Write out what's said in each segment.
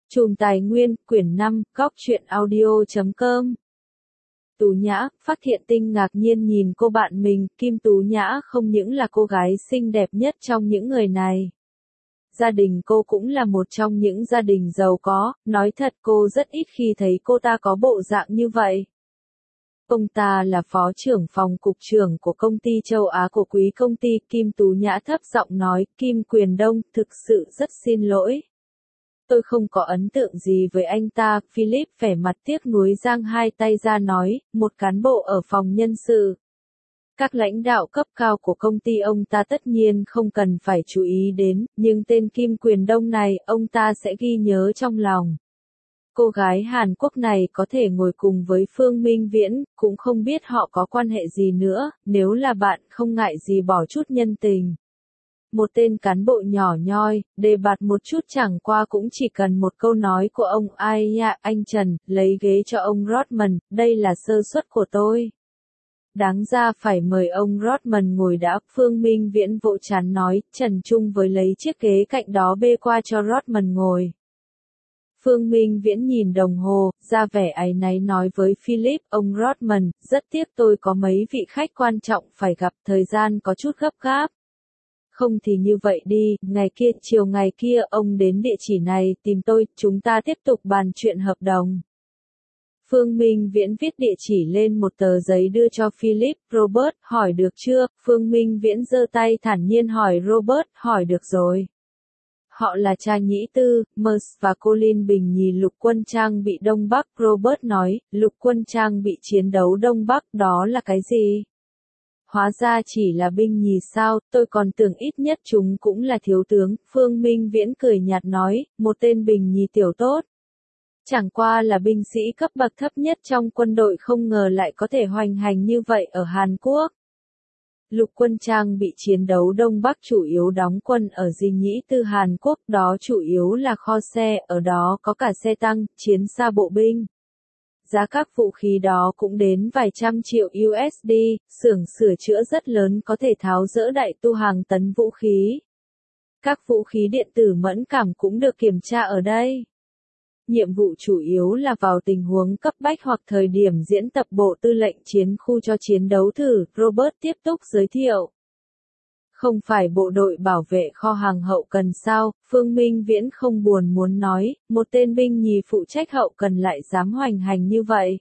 Chùm Tài Nguyên, quyển 5, góc truyện audio.com. Tú Nhã, Phát Hiện Tinh ngạc nhiên nhìn cô bạn mình, Kim Tú Nhã không những là cô gái xinh đẹp nhất trong những người này. Gia đình cô cũng là một trong những gia đình giàu có, nói thật cô rất ít khi thấy cô ta có bộ dạng như vậy. Ông ta là phó trưởng phòng cục trưởng của công ty châu Á của quý công ty. Kim Tú Nhã thấp giọng nói, Kim Quyền Đông, thực sự rất xin lỗi. Tôi không có ấn tượng gì với anh ta. Philip vẻ mặt tiếc nuối giang hai tay ra nói, một cán bộ ở phòng nhân sự. Các lãnh đạo cấp cao của công ty ông ta tất nhiên không cần phải chú ý đến, nhưng tên Kim Quyền Đông này, ông ta sẽ ghi nhớ trong lòng. Cô gái Hàn Quốc này có thể ngồi cùng với Phương Minh Viễn, cũng không biết họ có quan hệ gì nữa, nếu là bạn không ngại gì bỏ chút nhân tình. Một tên cán bộ nhỏ nhoi, đề bạt một chút chẳng qua cũng chỉ cần một câu nói của ông, ai呀, anh Trần, lấy ghế cho ông Rodman, đây là sơ suất của tôi. Đáng ra phải mời ông Rodman ngồi đã. Phương Minh Viễn vỗ trán nói, Trần chung với lấy chiếc ghế cạnh đó bê qua cho Rodman ngồi. Phương Minh Viễn nhìn đồng hồ, ra vẻ áy náy nói với Philip, ông Rodman, rất tiếc tôi có mấy vị khách quan trọng phải gặp, thời gian có chút gấp gáp. Không thì như vậy đi, chiều ngày kia ông đến địa chỉ này tìm tôi, chúng ta tiếp tục bàn chuyện hợp đồng. Phương Minh Viễn viết địa chỉ lên một tờ giấy đưa cho Philip. Robert, hỏi được chưa? Phương Minh Viễn giơ tay thản nhiên hỏi Robert, hỏi được rồi. Họ là Cha Nhĩ Tư, Mers và Colin Bình Nhì lục quân trang bị Đông Bắc. Robert nói, lục quân trang bị chiến đấu Đông Bắc, đó là cái gì? Hóa ra chỉ là binh nhì sao, tôi còn tưởng ít nhất chúng cũng là thiếu tướng. Phương Minh Viễn cười nhạt nói, một tên binh nhì tiểu tốt. Chẳng qua là binh sĩ cấp bậc thấp nhất trong quân đội, không ngờ lại có thể hoành hành như vậy ở Hàn Quốc. Lục quân trang bị chiến đấu Đông Bắc chủ yếu đóng quân ở Dinh Nhĩ Tư Hàn Quốc, đó chủ yếu là kho xe, ở đó có cả xe tăng, chiến xa bộ binh. Giá các vũ khí đó cũng đến vài trăm triệu USD, xưởng sửa chữa rất lớn có thể tháo dỡ đại tu hàng tấn vũ khí. Các vũ khí điện tử mẫn cảm cũng được kiểm tra ở đây. Nhiệm vụ chủ yếu là vào tình huống cấp bách hoặc thời điểm diễn tập bộ tư lệnh chiến khu cho chiến đấu thử, Robert tiếp tục giới thiệu. Không phải bộ đội bảo vệ kho hàng hậu cần sao? Phương Minh Viễn không buồn muốn nói, một tên binh nhì phụ trách hậu cần lại dám hoành hành như vậy.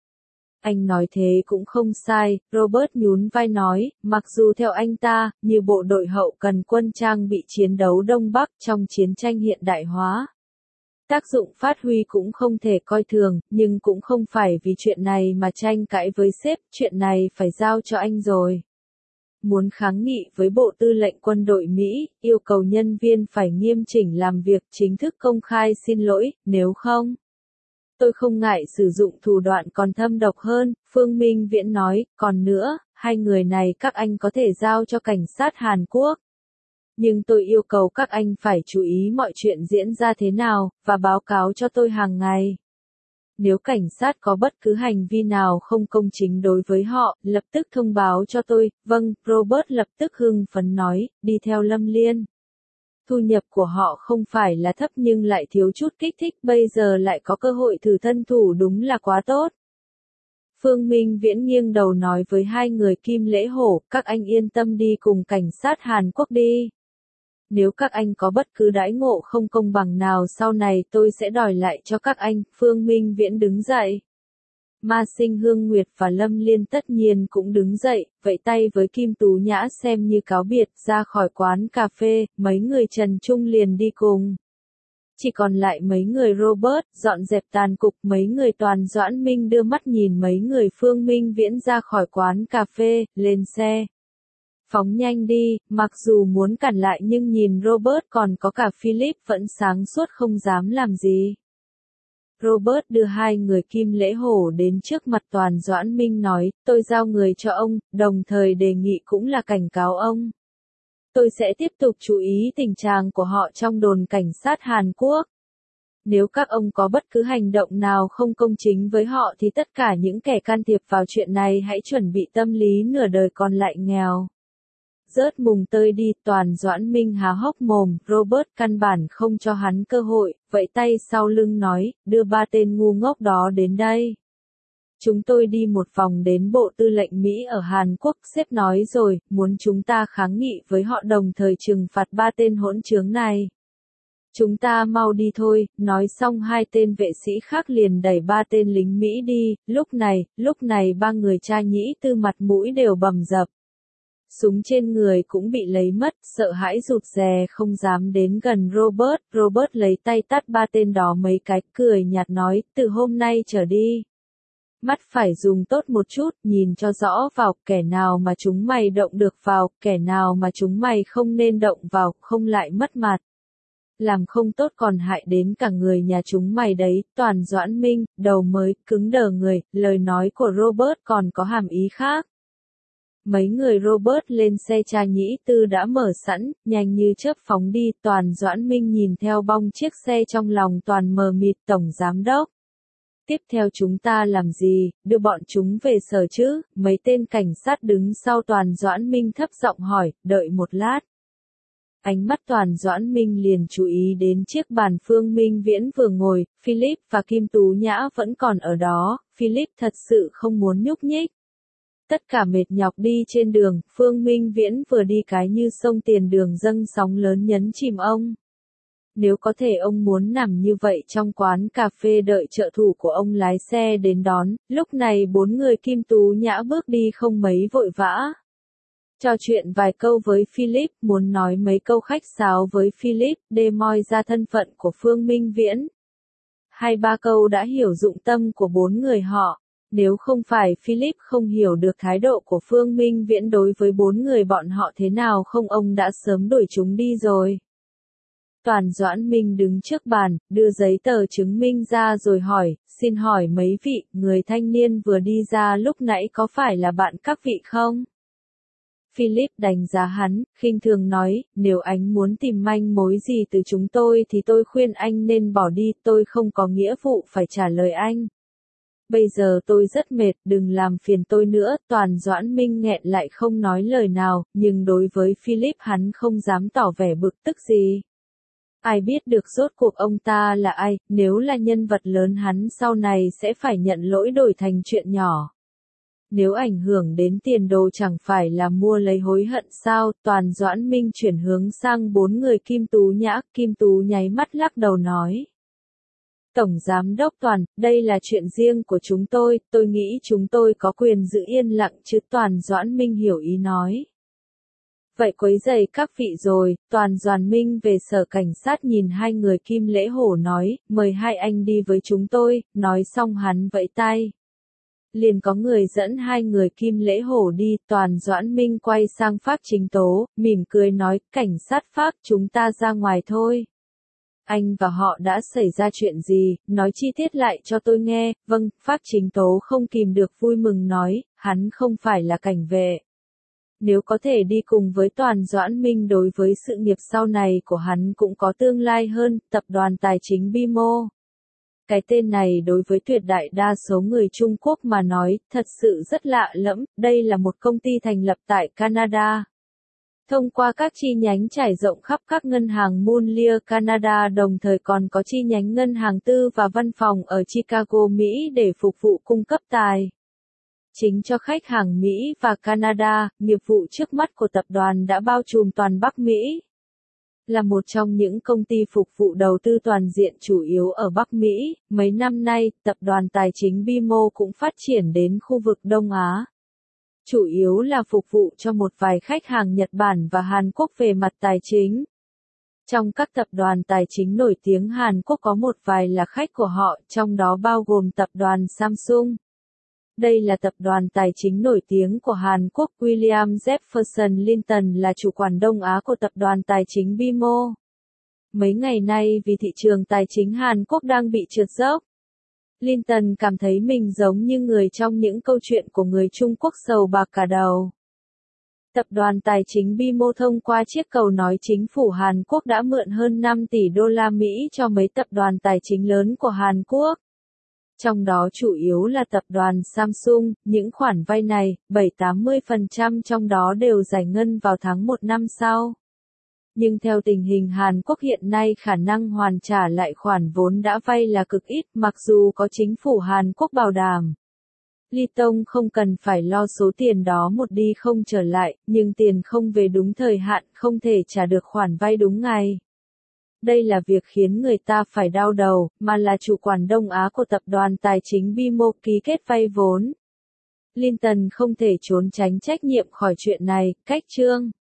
Anh nói thế cũng không sai, Robert nhún vai nói, mặc dù theo anh ta, như bộ đội hậu cần quân trang bị chiến đấu Đông Bắc trong chiến tranh hiện đại hóa. Tác dụng phát huy cũng không thể coi thường, nhưng cũng không phải vì chuyện này mà tranh cãi với sếp, chuyện này phải giao cho anh rồi. Muốn kháng nghị với Bộ Tư lệnh Quân đội Mỹ, yêu cầu nhân viên phải nghiêm chỉnh làm việc, chính thức công khai xin lỗi, nếu không. Tôi không ngại sử dụng thủ đoạn còn thâm độc hơn, Phương Minh Viễn nói, còn nữa, hai người này các anh có thể giao cho cảnh sát Hàn Quốc. Nhưng tôi yêu cầu các anh phải chú ý mọi chuyện diễn ra thế nào, và báo cáo cho tôi hàng ngày. Nếu cảnh sát có bất cứ hành vi nào không công chính đối với họ, lập tức thông báo cho tôi. Vâng, Robert lập tức hưng phấn nói, đi theo Lâm Liên. Thu nhập của họ không phải là thấp nhưng lại thiếu chút kích thích, bây giờ lại có cơ hội thử thân thủ, đúng là quá tốt. Phương Minh Viễn nghiêng đầu nói với hai người Kim Lễ Hổ, các anh yên tâm đi cùng cảnh sát Hàn Quốc đi. Nếu các anh có bất cứ đãi ngộ không công bằng nào sau này tôi sẽ đòi lại cho các anh. Phương Minh Viễn đứng dậy. Ma Sinh Hương Nguyệt và Lâm Liên tất nhiên cũng đứng dậy, vẫy tay với Kim Tú Nhã xem như cáo biệt, ra khỏi quán cà phê, mấy người Trần Trung liền đi cùng. Chỉ còn lại mấy người Robert, dọn dẹp tàn cục, mấy người Toàn Doãn Minh đưa mắt nhìn mấy người Phương Minh Viễn ra khỏi quán cà phê, lên xe. Phóng nhanh đi, mặc dù muốn cản lại nhưng nhìn Robert còn có cả Philip vẫn sáng suốt không dám làm gì. Robert đưa hai người Kim Lễ Hổ đến trước mặt Toàn Doãn Minh nói, tôi giao người cho ông, đồng thời đề nghị cũng là cảnh cáo ông. Tôi sẽ tiếp tục chú ý tình trạng của họ trong đồn cảnh sát Hàn Quốc. Nếu các ông có bất cứ hành động nào không công chính với họ thì tất cả những kẻ can thiệp vào chuyện này hãy chuẩn bị tâm lý nửa đời còn lại nghèo. rớt mùng tơi đi, Toàn Doãn Minh há hốc mồm, Robert căn bản không cho hắn cơ hội, vẫy tay sau lưng nói, đưa ba tên ngu ngốc đó đến đây. Chúng tôi đi một vòng đến Bộ Tư lệnh Mỹ ở Hàn Quốc, sếp nói rồi, muốn chúng ta kháng nghị với họ đồng thời trừng phạt ba tên hỗn trướng này. Chúng ta mau đi thôi, nói xong hai tên vệ sĩ khác liền đẩy ba tên lính Mỹ đi, lúc này ba người cha nhĩ tư mặt mũi đều bầm dập. Súng trên người cũng bị lấy mất, sợ hãi rụt rè không dám đến gần Robert lấy tay tát ba tên đó mấy cái, cười nhạt nói, từ hôm nay trở đi. Mắt phải dùng tốt một chút, nhìn cho rõ vào, kẻ nào mà chúng mày động được vào, kẻ nào mà chúng mày không nên động vào, không lại mất mặt. Làm không tốt còn hại đến cả người nhà chúng mày đấy. Toàn Doãn Minh, đầu mới, cứng đờ người, lời nói của Robert còn có hàm ý khác. Mấy người Robert lên xe cha nhĩ tư đã mở sẵn, nhanh như chớp phóng đi. Toàn Doãn Minh nhìn theo bong chiếc xe trong lòng toàn mờ mịt. Tổng giám đốc. Tiếp theo chúng ta làm gì, đưa bọn chúng về sở chứ? Mấy tên cảnh sát đứng sau Toàn Doãn Minh thấp giọng hỏi, đợi một lát. Ánh mắt Toàn Doãn Minh liền chú ý đến chiếc bàn Phương Minh Viễn vừa ngồi, Philip và Kim Tú Nhã vẫn còn ở đó, Philip thật sự không muốn nhúc nhích. Tất cả mệt nhọc đi trên đường, Phương Minh Viễn vừa đi cái như sông tiền đường dâng sóng lớn nhấn chìm ông. Nếu có thể ông muốn nằm như vậy trong quán cà phê đợi trợ thủ của ông lái xe đến đón, lúc này bốn người Kim Tú Nhã bước đi không mấy vội vã. Trò chuyện vài câu với Philip, muốn nói mấy câu khách sáo với Philip, để moi ra thân phận của Phương Minh Viễn. Hai ba câu đã hiểu dụng tâm của bốn người họ. Nếu không phải Philip không hiểu được thái độ của Phương Minh Viễn đối với bốn người bọn họ thế nào không ông đã sớm đuổi chúng đi rồi. Toàn Doãn Minh đứng trước bàn, đưa giấy tờ chứng minh ra rồi hỏi, xin hỏi mấy vị, người thanh niên vừa đi ra lúc nãy có phải là bạn các vị không? Philip đánh giá hắn, khinh thường nói, nếu anh muốn tìm manh mối gì từ chúng tôi thì tôi khuyên anh nên bỏ đi, tôi không có nghĩa vụ phải trả lời anh. Bây giờ tôi rất mệt, đừng làm phiền tôi nữa. Toàn Doãn Minh nghẹn lại không nói lời nào, nhưng đối với Philip hắn không dám tỏ vẻ bực tức gì. Ai biết được rốt cuộc ông ta là ai, nếu là nhân vật lớn hắn sau này sẽ phải nhận lỗi đổi thành chuyện nhỏ. Nếu ảnh hưởng đến tiền đồ chẳng phải là mua lấy hối hận sao? Toàn Doãn Minh chuyển hướng sang bốn người Kim Tú Nhã, Kim Tú nháy mắt lắc đầu nói. Tổng Giám đốc Toàn, đây là chuyện riêng của chúng tôi nghĩ chúng tôi có quyền giữ yên lặng chứ. Toàn Doãn Minh hiểu ý nói. Vậy quấy rầy các vị rồi. Toàn Doãn Minh về sở cảnh sát nhìn hai người Kim Lễ Hổ nói, mời hai anh đi với chúng tôi, nói xong hắn vẫy tay. Liền có người dẫn hai người Kim Lễ Hổ đi. Toàn Doãn Minh quay sang Phác Chính Tố, mỉm cười nói, cảnh sát Phác, chúng ta ra ngoài thôi. Anh và họ đã xảy ra chuyện gì, nói chi tiết lại cho tôi nghe. Vâng, Phác Chính Tố không kìm được vui mừng nói, hắn không phải là cảnh vệ. Nếu có thể đi cùng với Toàn Doãn Minh đối với sự nghiệp sau này của hắn cũng có tương lai hơn. Tập đoàn tài chính Bimo. Cái tên này đối với tuyệt đại đa số người Trung Quốc mà nói, thật sự rất lạ lẫm. Đây là một công ty thành lập tại Canada. Thông qua các chi nhánh trải rộng khắp các ngân hàng Moonlier Canada, đồng thời còn có chi nhánh ngân hàng tư và văn phòng ở Chicago, Mỹ để phục vụ cung cấp tài chính cho khách hàng Mỹ và Canada. Nghiệp vụ trước mắt của tập đoàn đã bao trùm toàn Bắc Mỹ. Là một trong những công ty phục vụ đầu tư toàn diện chủ yếu ở Bắc Mỹ, mấy năm nay, tập đoàn tài chính Bimo cũng phát triển đến khu vực Đông Á. Chủ yếu là phục vụ cho một vài khách hàng Nhật Bản và Hàn Quốc về mặt tài chính. Trong các tập đoàn tài chính nổi tiếng Hàn Quốc có một vài là khách của họ, trong đó bao gồm tập đoàn Samsung. Đây là tập đoàn tài chính nổi tiếng của Hàn Quốc. William Jefferson Linton là chủ quản Đông Á của tập đoàn tài chính Bimo. Mấy ngày nay vì thị trường tài chính Hàn Quốc đang bị trượt dốc, Linton cảm thấy mình giống như người trong những câu chuyện của người Trung Quốc sầu bạc cả đầu. Tập đoàn tài chính Bimo thông qua chiếc cầu nói chính phủ Hàn Quốc đã mượn hơn 5 tỷ đô la Mỹ cho mấy tập đoàn tài chính lớn của Hàn Quốc. Trong đó chủ yếu là tập đoàn Samsung, những khoản vay này, 7-80% trong đó đều giải ngân vào tháng 1 năm sau. Nhưng theo tình hình Hàn Quốc hiện nay khả năng hoàn trả lại khoản vốn đã vay là cực ít mặc dù có chính phủ Hàn Quốc bảo đảm. Ly Tông không cần phải lo số tiền đó một đi không trở lại, nhưng tiền không về đúng thời hạn không thể trả được khoản vay đúng ngày. Đây là việc khiến người ta phải đau đầu, mà là chủ quản Đông Á của tập đoàn tài chính BMO ký kết vay vốn. Clinton không thể trốn tránh trách nhiệm khỏi chuyện này, cách chương.